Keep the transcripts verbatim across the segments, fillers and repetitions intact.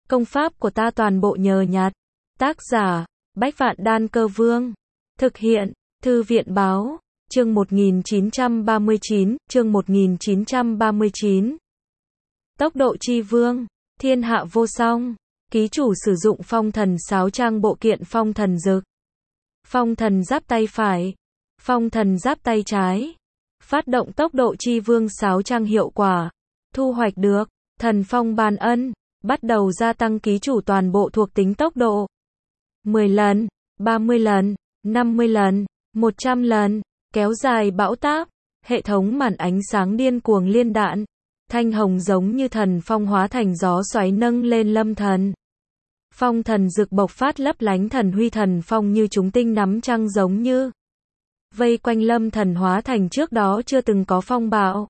Công pháp của ta toàn bộ nhờ nhặt. Tác giả, Bách Vạn Đan Cơ Vương. Thực hiện, Thư viện Báo. Chương một nghìn chín trăm ba mươi chín, chương một nghìn chín trăm ba mươi chín. Tốc độ chi vương, thiên hạ vô song. Ký chủ sử dụng phong thần sáo trang bộ kiện phong thần dực. Phong thần giáp tay phải. Phong thần giáp tay trái. Phát động tốc độ chi vương sáo trang hiệu quả. Thu hoạch được, thần phong ban ân. Bắt đầu gia tăng ký chủ toàn bộ thuộc tính tốc độ. mười lần, ba mươi lần, năm mươi lần, một trăm lần. Kéo dài bão táp. Hệ thống màn ánh sáng điên cuồng liên đạn. Thanh hồng giống như thần phong hóa thành gió xoáy nâng lên lâm thần. Phong thần rực bộc phát lấp lánh thần huy thần phong như chúng tinh nắm trăng giống như. Vây quanh lâm thần hóa thành trước đó chưa từng có phong bạo.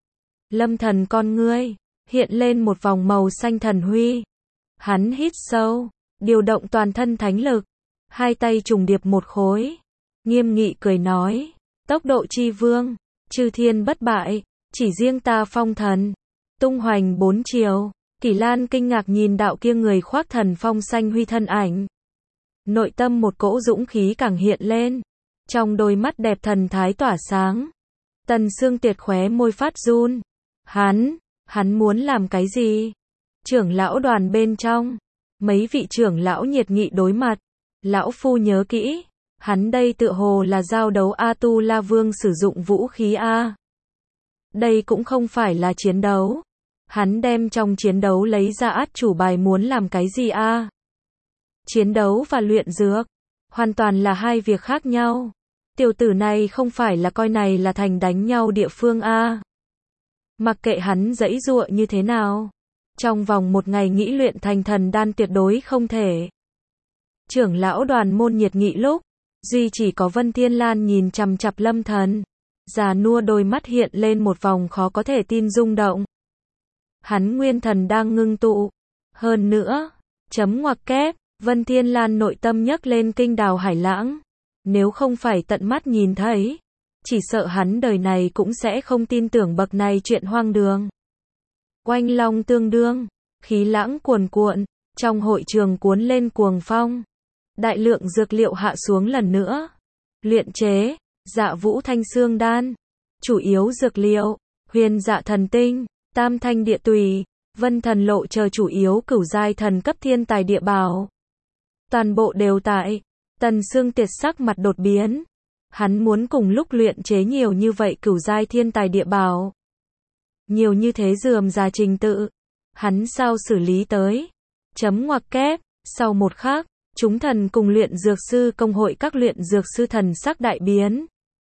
Lâm thần con ngươi, hiện lên một vòng màu xanh thần huy. Hắn hít sâu, điều động toàn thân thánh lực. Hai tay trùng điệp một khối. Nghiêm nghị cười nói, tốc độ chi vương, chư thiên bất bại, chỉ riêng ta phong thần. Tung hoành bốn chiều. Kỷ Lan kinh ngạc nhìn đạo kia người khoác thần phong xanh huy thân ảnh. Nội tâm một cỗ dũng khí càng hiện lên. Trong đôi mắt đẹp thần thái tỏa sáng. Tần Sương Tiệt khóe môi phát run. Hắn, hắn muốn làm cái gì? Trưởng lão đoàn bên trong. Mấy vị trưởng lão nhiệt nghị đối mặt. Lão phu nhớ kỹ. Hắn đây tựa hồ là giao đấu A Tu La Vương sử dụng vũ khí A. Đây cũng không phải là chiến đấu. Hắn đem trong chiến đấu lấy ra át chủ bài muốn làm cái gì A? Chiến đấu và luyện dược. Hoàn toàn là hai việc khác nhau. Tiểu tử này không phải là coi này là thành đánh nhau địa phương A. Mặc kệ hắn giãy giụa như thế nào. Trong vòng một ngày nghĩ luyện thành thần đan tuyệt đối không thể. Trưởng lão đoàn môn nhiệt nghị lúc. Duy chỉ có Vân Thiên Lan nhìn chằm chằm lâm thần. Già nua đôi mắt hiện lên một vòng khó có thể tin rung động. Hắn nguyên thần đang ngưng tụ. Hơn nữa, chấm ngoặc kép, Vân Thiên Lan nội tâm nhấc lên kinh đào hải lãng. Nếu không phải tận mắt nhìn thấy, chỉ sợ hắn đời này cũng sẽ không tin tưởng bậc này chuyện hoang đường. Oanh long tương đương, khí lãng cuồn cuộn, trong hội trường cuốn lên cuồng phong. Đại lượng dược liệu hạ xuống lần nữa. Luyện chế, Dạ Vũ Thanh Xương Đan. Chủ yếu dược liệu, Huyền Dạ Thần Tinh, Tam Thanh Địa Tùy, Vân Thần Lộ chờ chủ yếu cửu giai thần cấp thiên tài địa bảo. Toàn bộ đều tại. Tần Sương Tiệt sắc mặt đột biến. Hắn muốn cùng lúc luyện chế nhiều như vậy cửu giai thiên tài địa bảo. Nhiều như thế rườm rà trình tự. Hắn sao xử lý tới? Chấm ngoặc kép, sau một khắc. Chúng thần cùng luyện dược sư công hội các luyện dược sư thần sắc đại biến.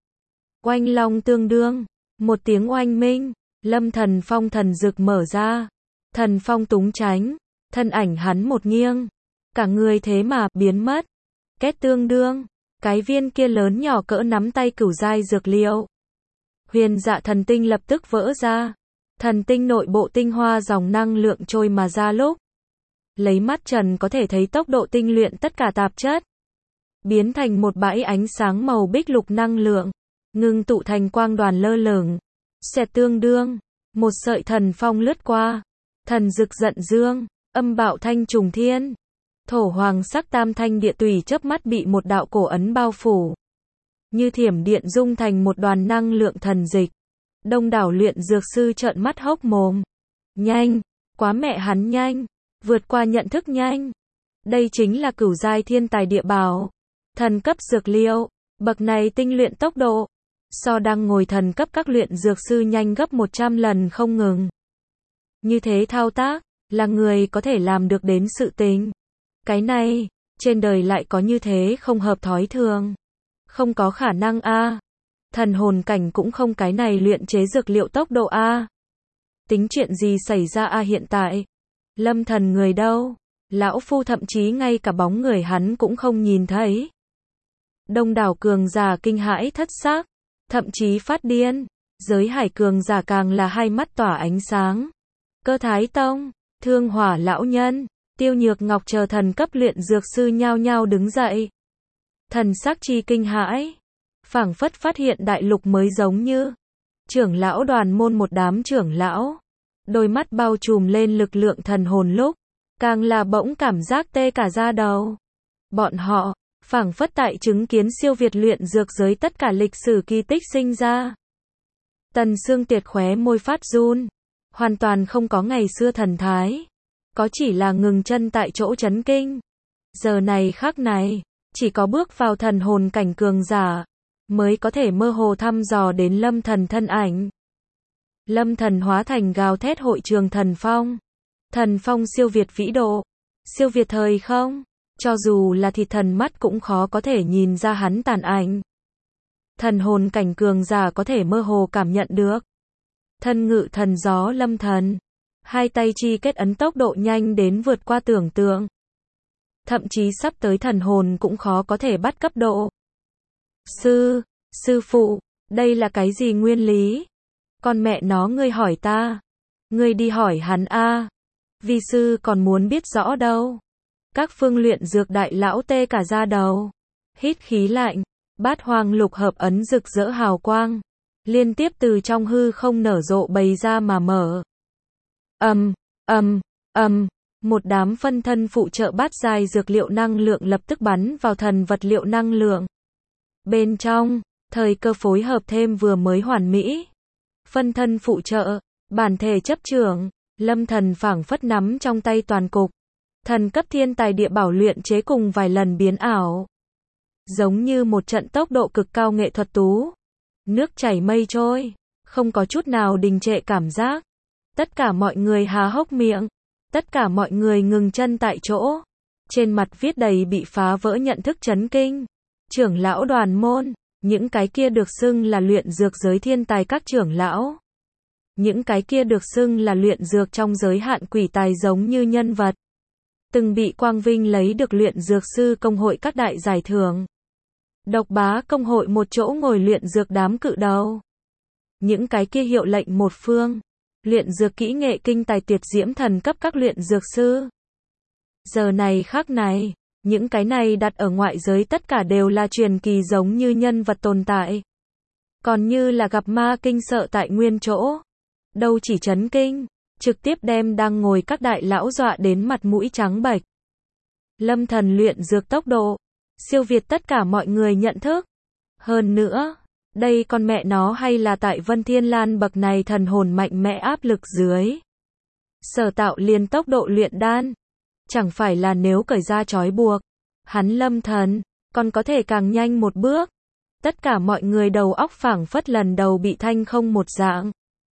Oanh long tương đương. Một tiếng oanh minh. Lâm thần phong thần dực mở ra. Thần phong túng tránh. Thân ảnh hắn một nghiêng. Cả người thế mà biến mất. Kết tương đương. Cái viên kia lớn nhỏ cỡ nắm tay cửu giai dược liệu. Huyền Dạ Thần Tinh lập tức vỡ ra. Thần tinh nội bộ tinh hoa dòng năng lượng trôi mà ra lúc. Lấy mắt trần có thể thấy tốc độ tinh luyện tất cả tạp chất. Biến thành một bãi ánh sáng màu bích lục năng lượng. Ngưng tụ thành quang đoàn lơ lửng. Xẹt tương đương. Một sợi thần phong lướt qua. Thần dực giận dương. Âm bạo thanh trùng thiên. Thổ hoàng sắc tam thanh địa tùy chớp mắt bị một đạo cổ ấn bao phủ. Như thiểm điện dung thành một đoàn năng lượng thần dịch. Đông đảo luyện dược sư trợn mắt hốc mồm. Nhanh. Quá mẹ hắn nhanh. Vượt qua nhận thức nhanh. Đây chính là cửu giai thiên tài địa bảo. Thần cấp dược liệu. Bậc này tinh luyện tốc độ. So đang ngồi thần cấp các luyện dược sư nhanh gấp một trăm lần không ngừng. Như thế thao tác, là người có thể làm được đến sự tình. Cái này, trên đời lại có như thế không hợp thói thường. Không có khả năng a. Thần hồn cảnh cũng không cái này luyện chế dược liệu tốc độ a. Tính chuyện gì xảy ra a hiện tại? Lâm thần người đâu? Lão phu thậm chí ngay cả bóng người hắn cũng không nhìn thấy. Đông đảo cường giả kinh hãi thất xác, thậm chí phát điên. Giới hải cường giả càng là hai mắt tỏa ánh sáng. Cơ Thái Tông, Thương Hỏa lão nhân, Tiêu Nhược Ngọc chờ thần cấp luyện dược sư nhao nhao đứng dậy. Thần sắc chi kinh hãi, phảng phất phát hiện đại lục mới giống như. Trưởng lão đoàn môn một đám trưởng lão. Đôi mắt bao trùm lên lực lượng thần hồn lúc. càng là bỗng cảm giác tê cả da đầu. Bọn họ, phảng phất tại chứng kiến siêu việt luyện dược giới tất cả lịch sử kỳ tích sinh ra. Tần Sương Tiệt khóe môi phát run, hoàn toàn không có ngày xưa thần thái, có chỉ là ngừng chân tại chỗ chấn kinh. Giờ này khắc này, chỉ có bước vào thần hồn cảnh cường giả, mới có thể mơ hồ thăm dò đến Lâm Thần thân ảnh. Lâm Thần hóa thành gào thét hội trường thần phong. Thần phong siêu việt vĩ độ, siêu việt thời không, cho dù là thịt thần mắt cũng khó có thể nhìn ra hắn tàn ảnh. Thần hồn cảnh cường giả có thể mơ hồ cảm nhận được. Thân ngự thần gió Lâm Thần, hai tay chi kết ấn tốc độ nhanh đến vượt qua tưởng tượng. Thậm chí sắp tới thần hồn cũng khó có thể bắt cấp độ. Sư, sư phụ, đây là cái gì nguyên lý? Con mẹ nó ngươi hỏi ta. Ngươi đi hỏi hắn a. Vi sư còn muốn biết rõ đâu. Các phương luyện dược đại lão tê cả da đầu. Hít khí lạnh, bát hoang lục hợp ấn rực rỡ hào quang. Liên tiếp từ trong hư không nở rộ bày ra mà mở. Ầm, ầm, ầm, một đám phân thân phụ trợ bát giai dược liệu năng lượng lập tức bắn vào thần vật liệu năng lượng. Bên trong, thời cơ phối hợp thêm vừa mới hoàn mỹ. Phân thân phụ trợ, bản thể chấp trưởng, Lâm Thần phảng phất nắm trong tay toàn cục. Thần cấp thiên tài địa bảo luyện chế cùng vài lần biến ảo. Giống như một trận tốc độ cực cao nghệ thuật tú. Nước chảy mây trôi, không có chút nào đình trệ cảm giác. Tất cả mọi người há hốc miệng. Tất cả mọi người ngừng chân tại chỗ. Trên mặt viết đầy bị phá vỡ nhận thức chấn kinh. Trưởng lão đoàn môn, những cái kia được xưng là luyện dược giới thiên tài các trưởng lão. Những cái kia được xưng là luyện dược trong giới hạn quỷ tài giống như nhân vật. Từng bị quang vinh lấy được luyện dược sư công hội các đại giải thưởng. Độc bá công hội một chỗ ngồi luyện dược đám cự đầu. Những cái kia hiệu lệnh một phương. Luyện dược kỹ nghệ kinh tài tuyệt diễm thần cấp các luyện dược sư. Giờ này khắc này, những cái này đặt ở ngoại giới tất cả đều là truyền kỳ giống như nhân vật tồn tại. Còn như là gặp ma kinh sợ tại nguyên chỗ. Đâu chỉ chấn kinh, trực tiếp đem đang ngồi các đại lão dọa đến mặt mũi trắng bệch. Lâm Thần luyện dược tốc độ, siêu việt tất cả mọi người nhận thức. Hơn nữa, đây con mẹ nó hay là tại Vân Thiên Lan bậc này thần hồn mạnh mẽ áp lực dưới. Sở tạo liền tốc độ luyện đan. Chẳng phải là nếu cởi ra trói buộc, hắn Lâm Thần, còn có thể càng nhanh một bước. Tất cả mọi người đầu óc phảng phất lần đầu bị thanh không một dạng.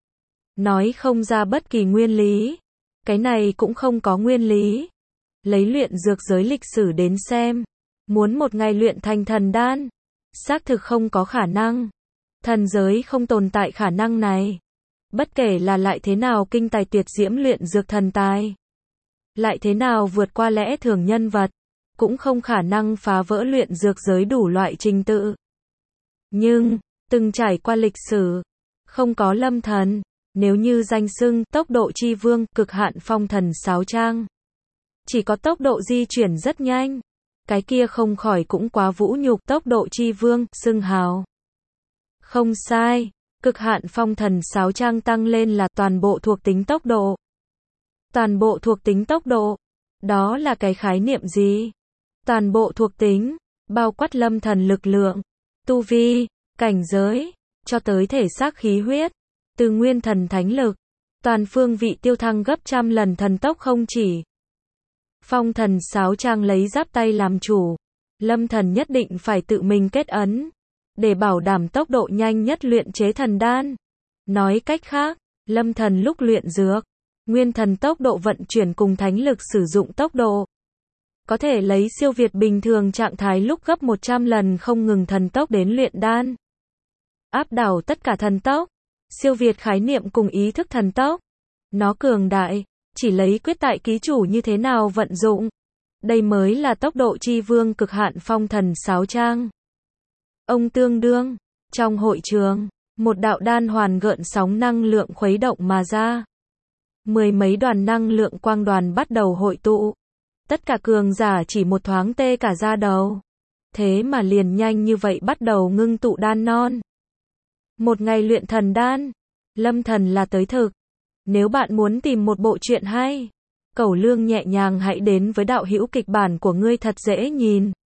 Nói không ra bất kỳ nguyên lý. Cái này cũng không có nguyên lý. Lấy luyện dược giới lịch sử đến xem. Muốn một ngày luyện thành thần đan. Xác thực không có khả năng. Thần giới không tồn tại khả năng này. Bất kể là lại thế nào kinh tài tuyệt diễm luyện dược thần tài. Lại thế nào vượt qua lẽ thường nhân vật. Cũng không khả năng phá vỡ luyện dược giới đủ loại trình tự. Nhưng, từng trải qua lịch sử. Không có Lâm Thần. Nếu như danh xưng tốc độ chi vương, cực hạn phong thần sáo trang. Chỉ có tốc độ di chuyển rất nhanh. Cái kia không khỏi cũng quá vũ nhục tốc độ chi vương, xưng hào. Không sai, cực hạn phong thần sáo trang tăng lên là toàn bộ thuộc tính tốc độ. Toàn bộ thuộc tính tốc độ. Đó là cái khái niệm gì? Toàn bộ thuộc tính, bao quát Lâm Thần lực lượng, tu vi, cảnh giới, cho tới thể xác khí huyết. Từ nguyên thần thánh lực, toàn phương vị tiêu thăng gấp trăm lần thần tốc không chỉ. Phong thần sáo trang lấy giáp tay làm chủ. Lâm Thần nhất định phải tự mình kết ấn. Để bảo đảm tốc độ nhanh nhất luyện chế thần đan. Nói cách khác, Lâm Thần lúc luyện dược, nguyên thần tốc độ vận chuyển cùng thánh lực sử dụng tốc độ. Có thể lấy siêu việt bình thường trạng thái lúc gấp một trăm lần không ngừng thần tốc đến luyện đan. Áp đảo tất cả thần tốc. Siêu việt khái niệm cùng ý thức thần tốc. Nó cường đại, chỉ lấy quyết tại ký chủ như thế nào vận dụng. Đây mới là tốc độ chi vương cực hạn phong thần sáo trang. Ông tương đương, trong hội trường, một đạo đan hoàn gợn sóng năng lượng khuấy động mà ra. Mười mấy đoàn năng lượng quang đoàn bắt đầu hội tụ. Tất cả cường giả chỉ một thoáng tê cả da đầu. Thế mà liền nhanh như vậy bắt đầu ngưng tụ đan non. Một ngày luyện thần đan, Lâm Thần là tới thực. Nếu bạn muốn tìm một bộ truyện hay, Cẩu Lương nhẹ nhàng hãy đến với đạo hữu kịch bản của ngươi thật dễ nhìn.